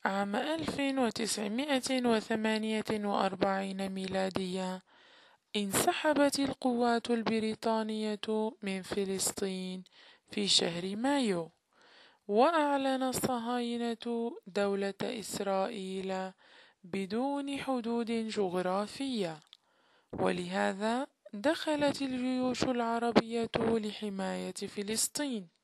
عام 1948 ميلادية انسحبت القوات البريطانية من فلسطين في شهر مايو، وأعلن الصهاينة دولة إسرائيل بدون حدود جغرافية، ولهذا دخلت الجيوش العربية لحماية فلسطين.